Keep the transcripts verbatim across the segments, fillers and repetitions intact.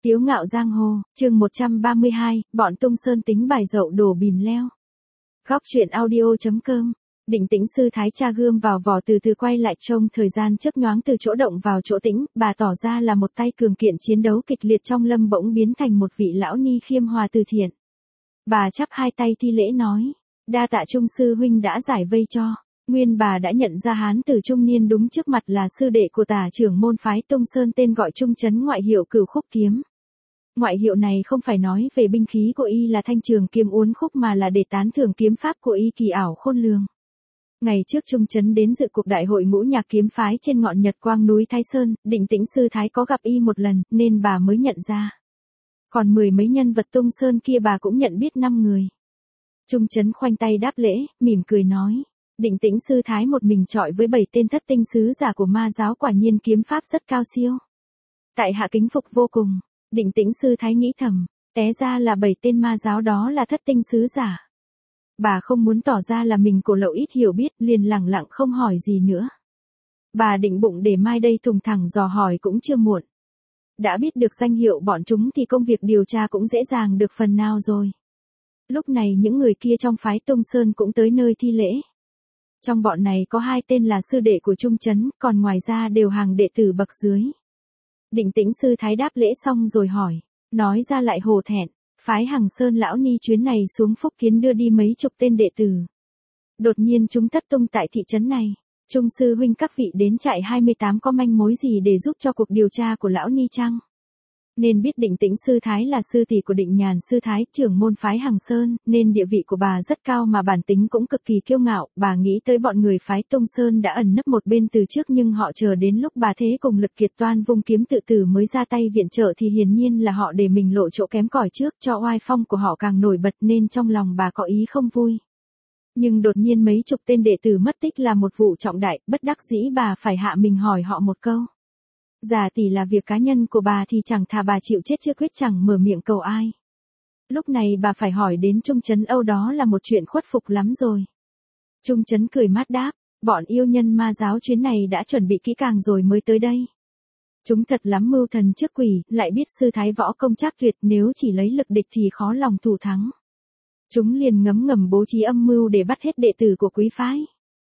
Tiếu ngạo giang hồ, chương một trăm ba mươi hai, bọn Tung Sơn tính bài dậu đổ bìm leo. Góc truyện audio.com. Định Tĩnh sư thái tra gươm vào vỏ từ từ quay lại trông thời gian chớp nhoáng từ chỗ động vào chỗ tĩnh, bà tỏ ra là một tay cường kiện chiến đấu kịch liệt trong lâm bỗng biến thành một vị lão ni khiêm hòa từ thiện. Bà chắp hai tay thi lễ nói, đa tạ Trung sư huynh đã giải vây cho. Nguyên bà đã nhận ra hán tử trung niên đúng trước mặt là sư đệ của tả trưởng môn phái Tung Sơn tên gọi Trung Chấn, ngoại hiệu Cửu Khúc Kiếm. Ngoại hiệu này không phải nói về binh khí của y là thanh trường kiếm uốn khúc mà là để tán thưởng kiếm pháp của y kỳ ảo khôn lường. Ngày trước Trung Chấn đến dự cuộc đại hội ngũ nhạc kiếm phái trên ngọn Nhật Quang núi Thái Sơn, Định Tĩnh sư thái có gặp y một lần nên bà mới nhận ra. Còn mười mấy nhân vật Tung Sơn kia bà cũng nhận biết năm người. Trung Chấn khoanh tay đáp lễ, mỉm cười nói. Định Tĩnh sư thái một mình chọi với bảy tên thất tinh sứ giả của ma giáo, quả nhiên kiếm pháp rất cao siêu. Tại hạ kính phục vô cùng. Định Tĩnh sư thái nghĩ thầm, té ra là bảy tên ma giáo đó là thất tinh sứ giả. Bà không muốn tỏ ra là mình cổ lậu ít hiểu biết, liền lẳng lặng không hỏi gì nữa. Bà định bụng để mai đây thùng thẳng dò hỏi cũng chưa muộn. Đã biết được danh hiệu bọn chúng thì công việc điều tra cũng dễ dàng được phần nào rồi. Lúc này những người kia trong phái Tung Sơn cũng tới nơi thi lễ. Trong bọn này có hai tên là sư đệ của Trung Chấn, còn ngoài ra đều hàng đệ tử bậc dưới. Định Tĩnh sư thái đáp lễ xong rồi hỏi, nói ra lại hổ thẹn, phái Hằng Sơn lão ni chuyến này xuống Phúc Kiến đưa đi mấy chục tên đệ tử. Đột nhiên chúng thất tung tại thị trấn này. Trung sư huynh các vị đến trại hai mươi tám có manh mối gì để giúp cho cuộc điều tra của lão ni chăng? Nên biết Định Tĩnh sư thái là sư tỷ của Định Nhàn sư thái, trưởng môn phái Hằng Sơn, nên địa vị của bà rất cao mà bản tính cũng cực kỳ kiêu ngạo. Bà nghĩ tới bọn người phái Tung Sơn đã ẩn nấp một bên từ trước, nhưng họ chờ đến lúc bà thế cùng lực kiệt toan vung kiếm tự tử mới ra tay viện trợ thì hiển nhiên là họ để mình lộ chỗ kém cỏi trước, cho oai phong của họ càng nổi bật, nên trong lòng bà có ý không vui. Nhưng đột nhiên mấy chục tên đệ tử mất tích là một vụ trọng đại, bất đắc dĩ bà phải hạ mình hỏi họ một câu. Giả tỷ là việc cá nhân của bà thì chẳng thà bà chịu chết chưa quyết chẳng mở miệng cầu ai. Lúc này bà phải hỏi đến Trung Chấn, âu đó là một chuyện khuất phục lắm rồi. Trung Chấn cười mát đáp, bọn yêu nhân ma giáo chuyến này đã chuẩn bị kỹ càng rồi mới tới đây. Chúng thật lắm mưu thần trước quỷ, lại biết sư thái võ công trác tuyệt, nếu chỉ lấy lực địch thì khó lòng thủ thắng. Chúng liền ngấm ngầm bố trí âm mưu để bắt hết đệ tử của quý phái.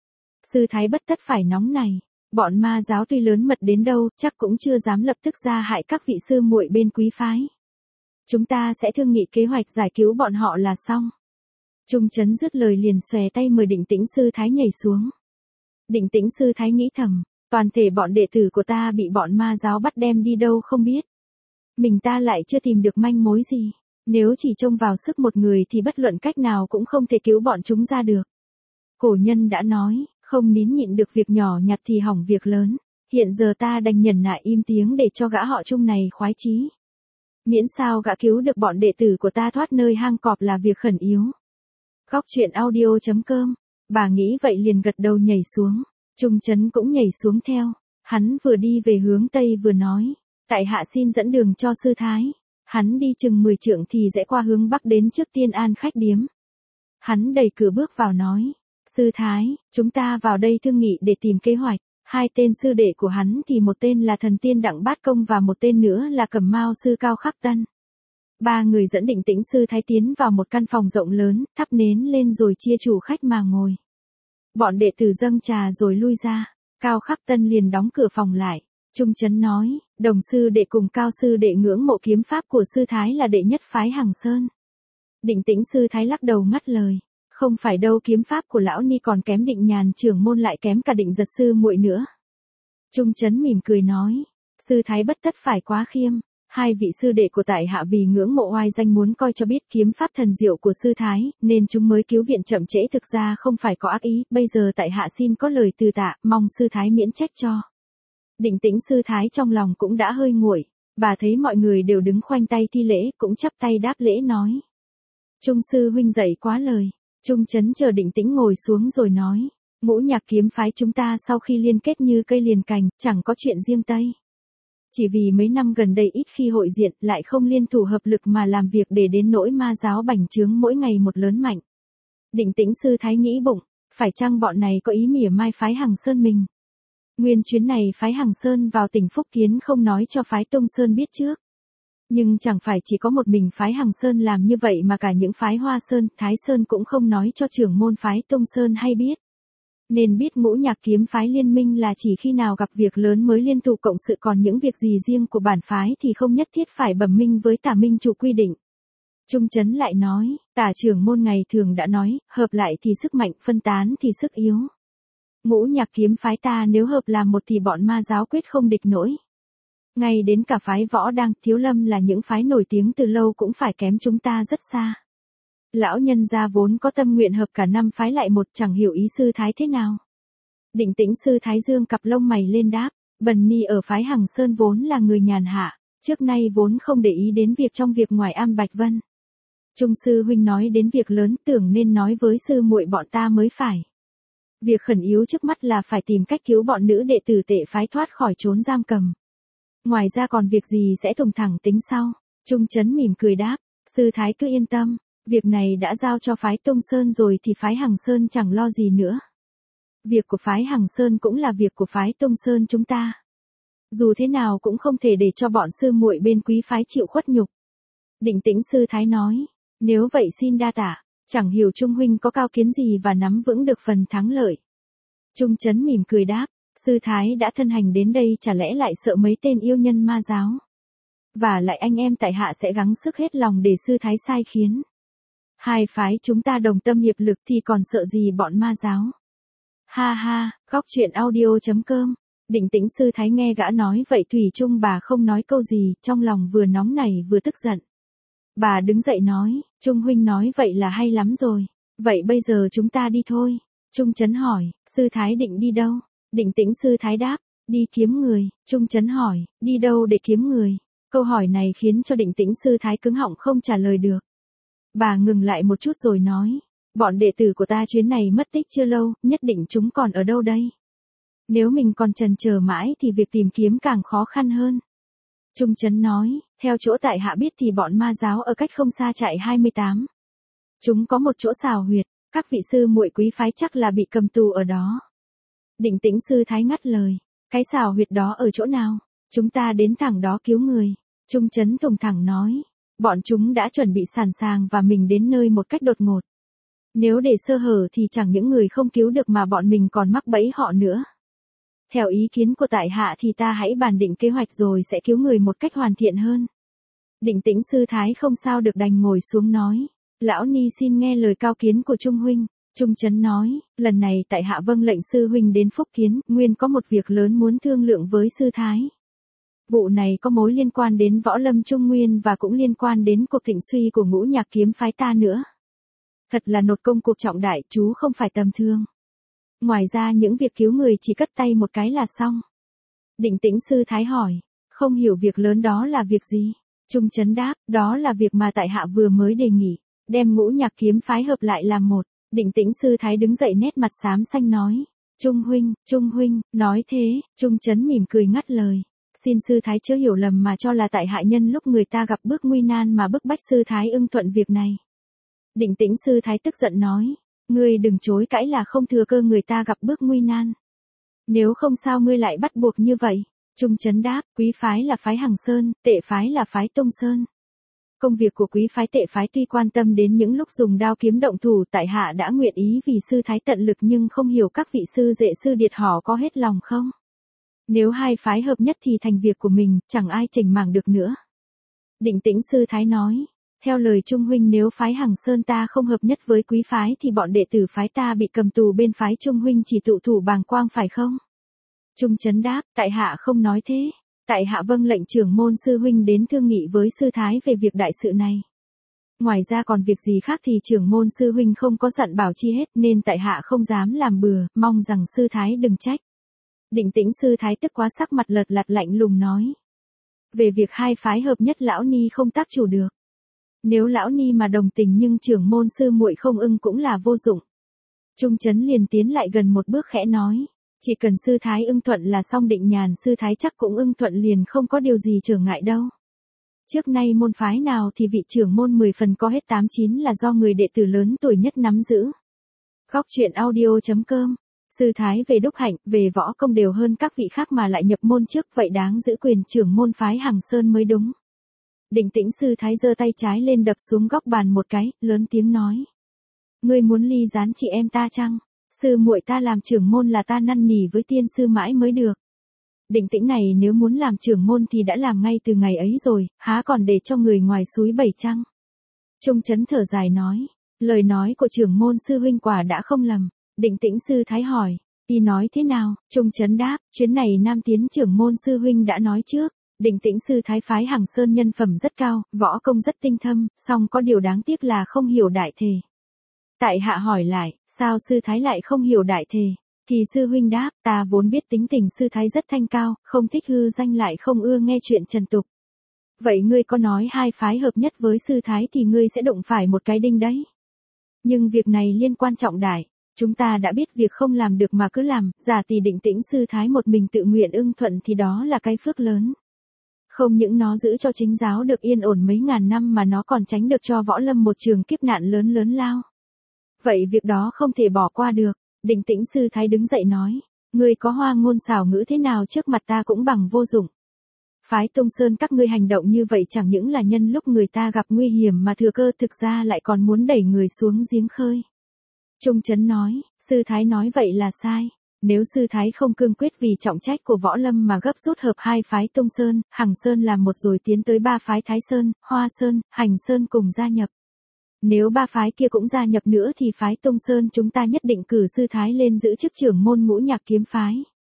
Sư thái bất tất phải nóng này. Bọn ma giáo tuy lớn mật đến đâu, chắc cũng chưa dám lập tức ra hại các vị sư muội bên quý phái. Chúng ta sẽ thương nghị kế hoạch giải cứu bọn họ là xong. Trung Chấn dứt lời liền xòe tay mời Định Tĩnh sư thái nhảy xuống. Định Tĩnh sư thái nghĩ thầm, toàn thể bọn đệ tử của ta bị bọn ma giáo bắt đem đi đâu không biết. Mình ta lại chưa tìm được manh mối gì. Nếu chỉ trông vào sức một người thì bất luận cách nào cũng không thể cứu bọn chúng ra được. Cổ nhân đã nói, không nín nhịn được việc nhỏ nhặt thì hỏng việc lớn. Hiện giờ ta đành nhẫn nại im tiếng để cho gã họ Trung này khoái chí. Miễn sao gã cứu được bọn đệ tử của ta thoát nơi hang cọp là việc khẩn yếu. Góc truyện audio.com. Bà nghĩ vậy liền gật đầu nhảy xuống. Trung Chấn cũng nhảy xuống theo. Hắn vừa đi về hướng Tây vừa nói, tại hạ xin dẫn đường cho sư thái. Hắn đi chừng mười trượng thì rẽ qua hướng Bắc đến trước Tiên An khách điếm. Hắn đẩy cửa bước vào nói, sư thái, chúng ta vào đây thương nghị để tìm kế hoạch. Hai tên sư đệ của hắn thì một tên là Thần Tiên Đặng Bát Công và một tên nữa là Cẩm Mao sư Cao Khắc Tân. Ba người dẫn Định Tĩnh sư thái tiến vào một căn phòng rộng lớn, thắp nến lên rồi chia chủ khách mà ngồi. Bọn đệ tử dâng trà rồi lui ra. Cao Khắc Tân liền đóng cửa phòng lại. Trung Chấn nói, đồng sư đệ cùng Cao sư đệ ngưỡng mộ kiếm pháp của sư thái là đệ nhất phái Hằng Sơn. Định Tĩnh sư thái lắc đầu ngắt lời, không phải đâu, kiếm pháp của lão ni còn kém Định Nhàn trưởng môn, lại kém cả Định Giật sư muội nữa. Trung Chấn mỉm cười nói, sư thái bất tất phải quá khiêm. Hai vị sư đệ của tại hạ vì ngưỡng mộ oai danh muốn coi cho biết kiếm pháp thần diệu của sư thái, nên chúng mới cứu viện chậm trễ, thực ra không phải có ác ý. Bây giờ tại hạ xin có lời từ tạ, mong sư thái miễn trách cho. Định Tĩnh sư thái trong lòng cũng đã hơi nguội. Bà thấy mọi người đều đứng khoanh tay thi lễ, cũng chắp tay đáp lễ nói, Trung sư huynh dạy quá lời. Trung Chấn chờ Định Tĩnh ngồi xuống rồi nói, ngũ nhạc kiếm phái chúng ta sau khi liên kết như cây liền cành, chẳng có chuyện riêng Tây. Chỉ vì mấy năm gần đây ít khi hội diện, lại không liên thủ hợp lực mà làm việc để đến nỗi ma giáo bành trướng mỗi ngày một lớn mạnh. Định Tĩnh sư thái nghĩ bụng, phải chăng bọn này có ý mỉa mai phái Hằng Sơn mình? Nguyên chuyến này phái Hằng Sơn vào tỉnh Phúc Kiến không nói cho phái Tung Sơn biết trước. Nhưng chẳng phải chỉ có một mình phái Hằng Sơn làm như vậy mà cả những phái Hoa Sơn, Thái Sơn cũng không nói cho trưởng môn phái Tông Sơn hay biết. Nên biết Ngũ Nhạc Kiếm phái liên minh là chỉ khi nào gặp việc lớn mới liên tục cộng sự, còn những việc gì riêng của bản phái thì không nhất thiết phải bẩm minh với Tả Minh Chủ quy định. Trung Chấn lại nói, Tả trưởng môn ngày thường đã nói, hợp lại thì sức mạnh, phân tán thì sức yếu. Ngũ Nhạc Kiếm phái ta nếu hợp làm một thì bọn ma giáo quyết không địch nổi. Ngay đến cả phái Võ Đăng, Thiếu Lâm là những phái nổi tiếng từ lâu cũng phải kém chúng ta rất xa. Lão nhân gia vốn có tâm nguyện hợp cả năm phái lại một, chẳng hiểu ý sư thái thế nào. Định Tĩnh sư thái dương cặp lông mày lên đáp, Bần Ni ở phái Hằng Sơn vốn là người nhàn hạ, trước nay vốn không để ý đến việc trong việc ngoài Am Bạch Vân. Trung sư huynh nói đến việc lớn, tưởng nên nói với sư muội bọn ta mới phải. Việc khẩn yếu trước mắt là phải tìm cách cứu bọn nữ đệ tử tệ phái thoát khỏi trốn giam cầm. Ngoài ra còn việc gì sẽ thùng thẳng tính sau. Trung Chấn mỉm cười đáp, sư thái cứ yên tâm, việc này đã giao cho phái Tông Sơn rồi thì phái Hằng Sơn chẳng lo gì nữa. Việc của phái Hằng Sơn cũng là việc của phái Tông Sơn chúng ta. Dù thế nào cũng không thể để cho bọn sư muội bên quý phái chịu khuất nhục. Định Tĩnh sư thái nói, nếu vậy xin đa tạ, chẳng hiểu Trung huynh có cao kiến gì và nắm vững được phần thắng lợi. Trung Chấn mỉm cười đáp, sư thái đã thân hành đến đây chả lẽ lại sợ mấy tên yêu nhân ma giáo. Và lại anh em tại hạ sẽ gắng sức hết lòng để sư thái sai khiến. Hai phái chúng ta đồng tâm hiệp lực thì còn sợ gì bọn ma giáo. Ha ha, góc truyện audio chấm com. Định Tĩnh sư thái nghe gã nói vậy thủy chung bà không nói câu gì, trong lòng vừa nóng nảy vừa tức giận. Bà đứng dậy nói, Trung huynh nói vậy là hay lắm rồi. Vậy bây giờ chúng ta đi thôi. Trung Chấn hỏi, sư thái định đi đâu? Định Tĩnh sư thái đáp, đi kiếm người. Trung Chấn hỏi, đi đâu để kiếm người? Câu hỏi này khiến cho Định Tĩnh sư thái cứng họng không trả lời được. Bà ngừng lại một chút rồi nói, bọn đệ tử của ta chuyến này mất tích chưa lâu, nhất định chúng còn ở đâu đây? Nếu mình còn chần chờ mãi thì việc tìm kiếm càng khó khăn hơn. Trung Chấn nói, theo chỗ tại hạ biết thì bọn ma giáo ở cách không xa trại hai mươi tám. Chúng có một chỗ xào huyệt, các vị sư muội quý phái chắc là bị cầm tù ở đó. Định Tĩnh sư thái ngắt lời, cái xào huyệt đó ở chỗ nào? Chúng ta đến thẳng đó cứu người. Trung Chấn thùng thẳng nói, bọn chúng đã chuẩn bị sẵn sàng và mình đến nơi một cách đột ngột. Nếu để sơ hở thì chẳng những người không cứu được mà bọn mình còn mắc bẫy họ nữa. Theo ý kiến của tại hạ thì ta hãy bàn định kế hoạch rồi sẽ cứu người một cách hoàn thiện hơn. Định Tĩnh sư thái không sao được đành ngồi xuống nói, lão ni xin nghe lời cao kiến của Trung huynh. Trung Chấn nói, lần này tại hạ vâng lệnh sư huynh đến Phúc Kiến, nguyên có một việc lớn muốn thương lượng với sư thái. Vụ này có mối liên quan đến võ lâm Trung Nguyên và cũng liên quan đến cuộc thịnh suy của Ngũ Nhạc Kiếm phái ta nữa. Thật là nột công cuộc trọng đại, chú không phải tầm thường. Ngoài ra những việc cứu người chỉ cất tay một cái là xong. Định Tĩnh sư thái hỏi, không hiểu việc lớn đó là việc gì? Trung Chấn đáp, đó là việc mà tại hạ vừa mới đề nghị, đem Ngũ Nhạc Kiếm phái hợp lại làm một. Định Tĩnh sư thái đứng dậy nét mặt xám xanh nói, Trung huynh, Trung huynh, nói thế. Trung Chấn mỉm cười ngắt lời, xin sư thái chớ hiểu lầm mà cho là tại hạ nhân lúc người ta gặp bước nguy nan mà bức bách sư thái ưng thuận việc này. Định Tĩnh sư thái tức giận nói, ngươi đừng chối cãi là không thừa cơ người ta gặp bước nguy nan. Nếu không sao ngươi lại bắt buộc như vậy? Trung Chấn đáp, quý phái là phái Hằng Sơn, tệ phái là phái Tông Sơn. Công việc của quý phái tệ phái tuy quan tâm đến những lúc dùng đao kiếm động thủ, tại hạ đã nguyện ý vì sư thái tận lực, nhưng không hiểu các vị sư đệ sư điệt họ có hết lòng không? Nếu hai phái hợp nhất thì thành việc của mình, chẳng ai chỉnh mảng được nữa. Định Tĩnh sư thái nói, theo lời Trung huynh nếu phái Hằng Sơn ta không hợp nhất với quý phái thì bọn đệ tử phái ta bị cầm tù bên phái Trung huynh chỉ tụ thủ bàng quang phải không? Trung Chấn đáp, tại hạ không nói thế. Tại hạ vâng lệnh trưởng môn sư huynh đến thương nghị với sư thái về việc đại sự này. Ngoài ra còn việc gì khác thì trưởng môn sư huynh không có dặn bảo chi hết, nên tại hạ không dám làm bừa, mong rằng sư thái đừng trách. Định Tĩnh sư thái tức quá sắc mặt lật lặt lạnh lùng nói, về việc hai phái hợp nhất lão ni không tác chủ được. Nếu lão ni mà đồng tình nhưng trưởng môn sư muội không ưng cũng là vô dụng. Trung Chấn liền tiến lại gần một bước khẽ nói, chỉ cần sư thái ưng thuận là xong. Định Nhàn sư thái chắc cũng ưng thuận liền, không có điều gì trở ngại đâu. Trước nay môn phái nào thì vị trưởng môn mười phần có hết tám chín là do người đệ tử lớn tuổi nhất nắm giữ. Góc truyện audio chấm com. Sư thái về đúc hạnh, về võ công đều hơn các vị khác mà lại nhập môn trước, vậy đáng giữ quyền trưởng môn phái Hằng Sơn mới đúng. Định Tĩnh sư thái giơ tay trái lên đập xuống góc bàn một cái, lớn tiếng nói. Ngươi muốn ly gián chị em ta chăng? Sư muội ta làm trưởng môn là ta năn nỉ với tiên sư mãi mới được. Định Tĩnh này nếu muốn làm trưởng môn thì đã làm ngay từ ngày ấy rồi, há còn để cho người ngoài suối bẩy chăng? Trung Chấn thở dài nói, lời nói của trưởng môn sư huynh quả đã không lầm. Định Tĩnh sư thái hỏi, y nói thế nào? Trung Chấn đáp, chuyến này Nam Tiến trưởng môn sư huynh đã nói trước. Định Tĩnh sư thái phái Hằng Sơn nhân phẩm rất cao, võ công rất tinh thâm, song có điều đáng tiếc là không hiểu đại thể. Tại hạ hỏi lại, sao sư thái lại không hiểu đại thể? Thì sư huynh đáp, ta vốn biết tính tình sư thái rất thanh cao, không thích hư danh lại không ưa nghe chuyện trần tục. Vậy ngươi có nói hai phái hợp nhất với sư thái thì ngươi sẽ đụng phải một cái đinh đấy. Nhưng việc này liên quan trọng đại, chúng ta đã biết việc không làm được mà cứ làm, giả tỷ Định Tĩnh sư thái một mình tự nguyện ưng thuận thì đó là cái phước lớn. Không những nó giữ cho chính giáo được yên ổn mấy ngàn năm mà nó còn tránh được cho võ lâm một trường kiếp nạn lớn lớn lao. Vậy việc đó không thể bỏ qua được. Định Tĩnh sư thái đứng dậy nói, ngươi có hoa ngôn xảo ngữ thế nào trước mặt ta cũng bằng vô dụng. Phái Tông Sơn các ngươi hành động như vậy chẳng những là nhân lúc người ta gặp nguy hiểm mà thừa cơ thực ra lại còn muốn đẩy người xuống giếng khơi. Trung Chấn nói, sư thái nói vậy là sai. Nếu sư thái không cương quyết vì trọng trách của võ lâm mà gấp rút hợp hai phái Tông Sơn, Hằng Sơn làm một rồi tiến tới ba phái Thái Sơn, Hoa Sơn, Hành Sơn cùng gia nhập. Nếu ba phái kia cũng gia nhập nữa thì phái Tông Sơn chúng ta nhất định cử sư thái lên giữ chức trưởng môn Ngũ Nhạc Kiếm phái.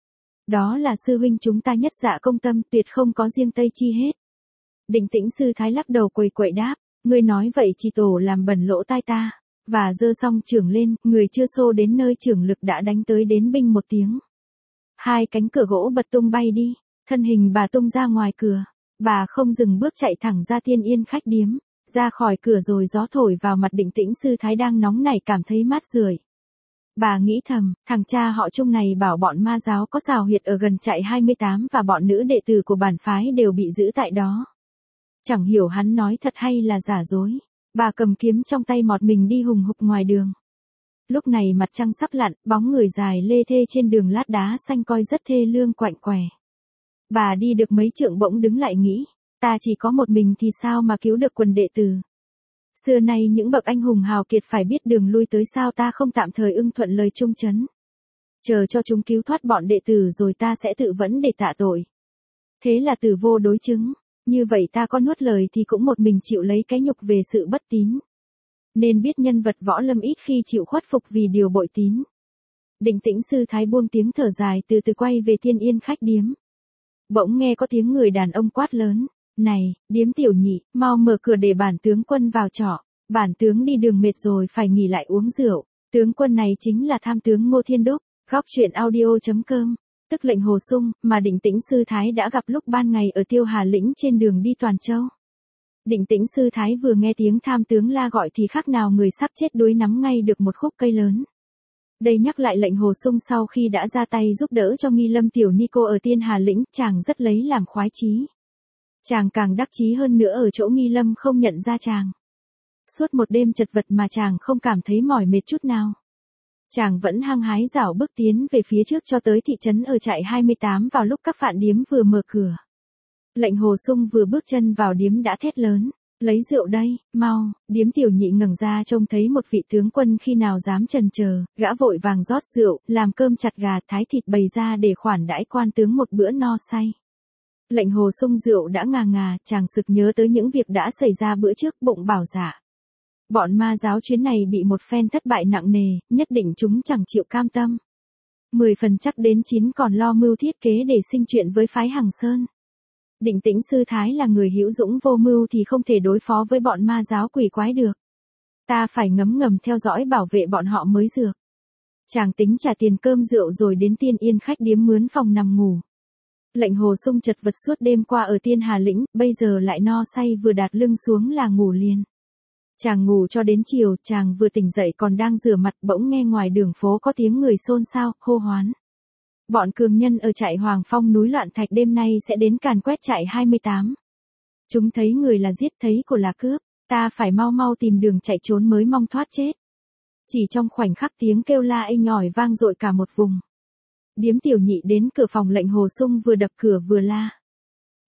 Đó là sư huynh chúng ta nhất dạ công tâm, tuyệt không có riêng tây chi hết. Định Tĩnh sư thái lắc đầu quầy quậy đáp, ngươi nói vậy chỉ tổ làm bẩn lỗ tai ta. Và giơ song trưởng lên, người chưa xô đến nơi trưởng lực đã đánh tới đến binh một tiếng. Hai cánh cửa gỗ bật tung bay đi, thân hình bà tung ra ngoài cửa. Bà không dừng bước chạy thẳng ra Tiên Yên khách điếm. Ra khỏi cửa rồi gió thổi vào mặt Định Tĩnh sư thái đang nóng nảy cảm thấy mát rượi. Bà nghĩ thầm, thằng cha họ Trung này bảo bọn ma giáo có xào huyệt ở gần trại hai mươi tám và bọn nữ đệ tử của bản phái đều bị giữ tại đó. Chẳng hiểu hắn nói thật hay là giả dối. Bà cầm kiếm trong tay mọt mình đi hùng hục ngoài đường. Lúc này mặt trăng sắp lặn, bóng người dài lê thê trên đường lát đá xanh coi rất thê lương quạnh quẻ. Bà đi được mấy trượng bỗng đứng lại nghĩ, ta chỉ có một mình thì sao mà cứu được quần đệ tử. Xưa nay những bậc anh hùng hào kiệt phải biết đường lui tới, sao ta không tạm thời ưng thuận lời Trung Chấn. Chờ cho chúng cứu thoát bọn đệ tử rồi ta sẽ tự vẫn để tạ tội. Thế là từ vô đối chứng. Như vậy ta có nuốt lời thì cũng một mình chịu lấy cái nhục về sự bất tín. Nên biết nhân vật võ lâm ít khi chịu khuất phục vì điều bội tín. Định Tĩnh sư thái buông tiếng thở dài từ từ quay về Tiên Yên khách điếm. Bỗng nghe có tiếng người đàn ông quát lớn. Này, điếm tiểu nhị, mau mở cửa để bản tướng quân vào trọ. Bản tướng đi đường mệt rồi phải nghỉ lại uống rượu. Tướng quân này chính là tham tướng Ngô Thiên Đúc. Góc truyện audio chấm com. Tức lệnh Hồ Sung, mà Định Tĩnh sư thái đã gặp lúc ban ngày ở Tiêu Hà Lĩnh trên đường đi Toàn Châu. Định Tĩnh sư thái vừa nghe tiếng tham tướng la gọi thì khác nào người sắp chết đuối nắm ngay được một khúc cây lớn. Đây nhắc lại lệnh Hồ Sung sau khi đã ra tay giúp đỡ cho Nghi Lâm tiểu ni cô ở Tiên Hà Lĩnh, chàng rất lấy làm khoái chí. Chàng càng đắc chí hơn nữa ở chỗ Nghi Lâm không nhận ra chàng. Suốt một đêm chật vật mà chàng không cảm thấy mỏi mệt chút nào. Chàng vẫn hăng hái dảo bước tiến về phía trước cho tới thị trấn ở trại hai mươi tám vào lúc các phạn điếm vừa mở cửa. Lệnh Hồ Sung vừa bước chân vào điếm đã thét lớn, lấy rượu đây, mau. Điếm tiểu nhị ngẩng ra trông thấy một vị tướng quân khi nào dám chần chờ, gã vội vàng rót rượu, làm cơm chặt gà thái thịt bày ra để khoản đãi quan tướng một bữa no say. Lệnh Hồ Sung rượu đã ngà ngà, chàng sực nhớ tới những việc đã xảy ra bữa trước, bụng bảo dạ. Bọn ma giáo chuyến này bị một phen thất bại nặng nề, nhất định chúng chẳng chịu cam tâm. Mười phần chắc đến chín còn lo mưu thiết kế để sinh chuyện với phái Hằng Sơn. Định Tĩnh sư thái là người hữu dũng vô mưu thì không thể đối phó với bọn ma giáo quỷ quái được. Ta phải ngấm ngầm theo dõi bảo vệ bọn họ mới được. Chàng tính trả tiền cơm rượu rồi đến Tiên Yên khách điếm mướn phòng nằm ngủ. Lệnh Hồ Sung chật vật suốt đêm qua ở Tiên Hà Lĩnh, bây giờ lại no say vừa đặt lưng xuống là ngủ liền. Chàng ngủ cho đến chiều, chàng vừa tỉnh dậy còn đang rửa mặt bỗng nghe ngoài đường phố có tiếng người xôn xao, hô hoán. Bọn cường nhân ở trại Hoàng Phong núi Loạn Thạch đêm nay sẽ đến càn quét trại hai mươi tám. Chúng thấy người là giết, thấy của là cướp, ta phải mau mau tìm đường chạy trốn mới mong thoát chết. Chỉ trong khoảnh khắc tiếng kêu la inh ỏi vang dội cả một vùng. Điếm tiểu nhị đến cửa phòng lệnh Hồ Sung vừa đập cửa vừa la.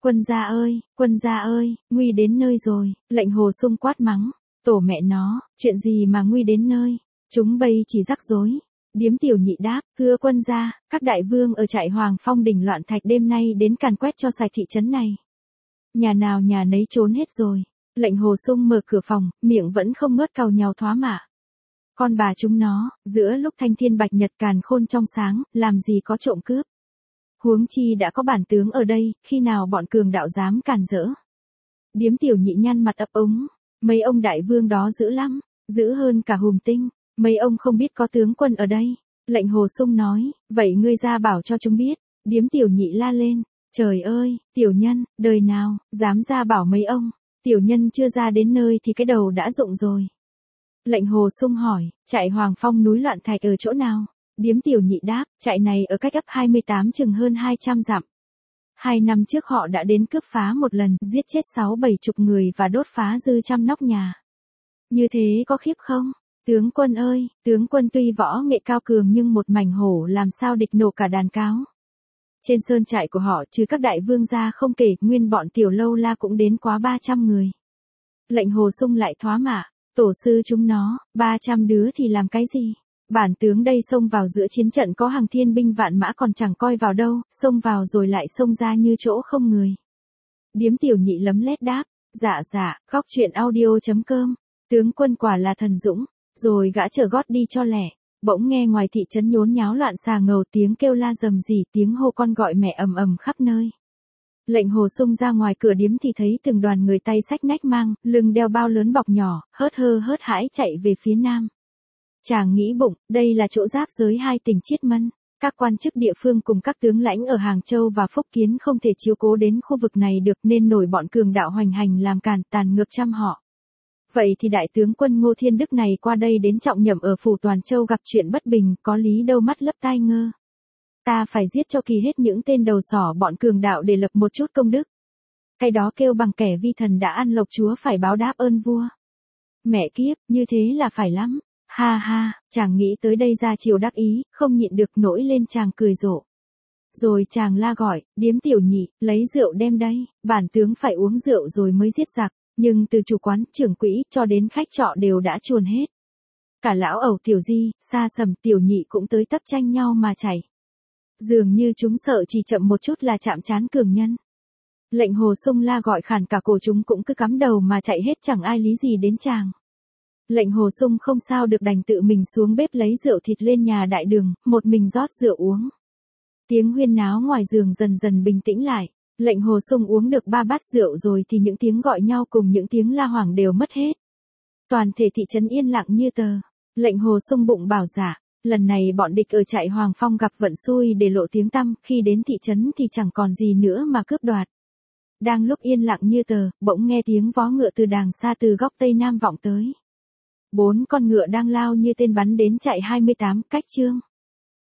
Quân gia ơi, quân gia ơi, nguy đến nơi rồi, lệnh Hồ Sung quát mắng. Tổ mẹ nó, chuyện gì mà nguy đến nơi, chúng bây chỉ rắc rối. Điếm Tiểu Nhị đáp, thưa quân gia, các đại vương ở trại Hoàng Phong đỉnh loạn thạch đêm nay đến càn quét cho sạch thị trấn này. Nhà nào nhà nấy trốn hết rồi. Lệnh Hồ Sung mở cửa phòng, miệng vẫn không ngớt càu nhàu thoá mạ. Con bà chúng nó, giữa lúc thanh thiên bạch nhật càn khôn trong sáng, làm gì có trộm cướp. Huống chi đã có bản tướng ở đây, khi nào bọn cường đạo dám càn rỡ. Điếm Tiểu Nhị nhăn mặt ấp úng, mấy ông đại vương đó dữ lắm, dữ hơn cả Hùm Tinh, mấy ông không biết có tướng quân ở đây. Lệnh Hồ Sung nói, vậy ngươi ra bảo cho chúng biết. Điếm Tiểu Nhị la lên, trời ơi, tiểu nhân, đời nào, dám ra bảo mấy ông, tiểu nhân chưa ra đến nơi thì cái đầu đã rụng rồi. Lệnh Hồ Sung hỏi, trại Hoàng Phong núi loạn thạch ở chỗ nào? Điếm Tiểu Nhị đáp, trại này ở cách ấp hai mươi tám chừng hơn hai trăm dặm. Hai năm trước họ đã đến cướp phá một lần, giết chết sáu bảy chục người và đốt phá dư trăm nóc nhà. Như thế có khiếp không? Tướng quân ơi, tướng quân tuy võ nghệ cao cường nhưng một mảnh hổ làm sao địch nổ cả đàn cáo. Trên sơn trại của họ trừ các đại vương gia không kể, nguyên bọn Tiểu Lâu La cũng đến quá ba trăm người. Lệnh Hồ Sung lại thoá mạ, tổ sư chúng nó, ba trăm đứa thì làm cái gì? Bản tướng đây xông vào giữa chiến trận có hàng thiên binh vạn mã còn chẳng coi vào đâu, xông vào rồi lại xông ra như chỗ không người. Điếm Tiểu Nhị lấm lét đáp, dạ dạ, góc truyện audio chấm com, tướng quân quả là thần dũng, rồi gã trở gót đi cho lẹ. Bỗng nghe ngoài thị trấn nhốn nháo loạn xà ngầu, tiếng kêu la rầm rì, tiếng hô con gọi mẹ ầm ầm khắp nơi. Lệnh Hồ Sung ra ngoài cửa điếm thì thấy từng đoàn người tay xách nách mang, lưng đeo bao lớn bọc nhỏ, hớt hơ hớt hãi chạy về phía nam. Chàng nghĩ bụng, đây là chỗ giáp giới hai tỉnh Chiết Mân. Các quan chức địa phương cùng các tướng lãnh ở Hàng Châu và Phúc Kiến không thể chiếu cố đến khu vực này được nên nổi bọn cường đạo hoành hành làm càn tàn ngược trăm họ. Vậy thì đại tướng quân Ngô Thiên Đức này qua đây đến trọng nhậm ở phủ Toàn Châu gặp chuyện bất bình, có lý đâu mắt lấp tai ngơ. Ta phải giết cho kỳ hết những tên đầu sỏ bọn cường đạo để lập một chút công đức. Cái đó kêu bằng kẻ vi thần đã ăn lộc chúa phải báo đáp ơn vua. Mẹ kiếp, như thế là phải lắm. Ha ha, chàng nghĩ tới đây ra chiều đắc ý, không nhịn được nổi lên chàng cười rộ. Rồi chàng la gọi, Điếm Tiểu Nhị, lấy rượu đem đây, bản tướng phải uống rượu rồi mới giết giặc. Nhưng từ chủ quán, trưởng quỹ, cho đến khách trọ đều đã chuồn hết. Cả lão ẩu Tiểu Di, Sa Sầm, Tiểu Nhị cũng tới tấp tranh nhau mà chảy. Dường như chúng sợ chỉ chậm một chút là chạm trán cường nhân. Lệnh Hồ Sung la gọi khản cả cổ chúng cũng cứ cắm đầu mà chạy hết chẳng ai lý gì đến chàng. Lệnh Hồ Sung không sao được đành tự mình xuống bếp lấy rượu thịt lên nhà đại đường, một mình rót rượu uống. Tiếng huyên náo ngoài giường dần dần bình tĩnh lại. Lệnh Hồ Sung uống được ba bát rượu rồi thì những tiếng gọi nhau cùng những tiếng la hoảng đều mất hết. Toàn thể thị trấn yên lặng như tờ. Lệnh Hồ Sung bụng bảo dạ, lần này bọn địch ở trại Hoàng Phong gặp vận xui để lộ tiếng tăm, khi đến thị trấn thì chẳng còn gì nữa mà cướp đoạt. Đang lúc yên lặng như tờ, bỗng nghe tiếng vó ngựa từ đàng xa từ góc tây nam vọng tới. Bốn con ngựa đang lao như tên bắn đến trại hai mươi tám, cách chương.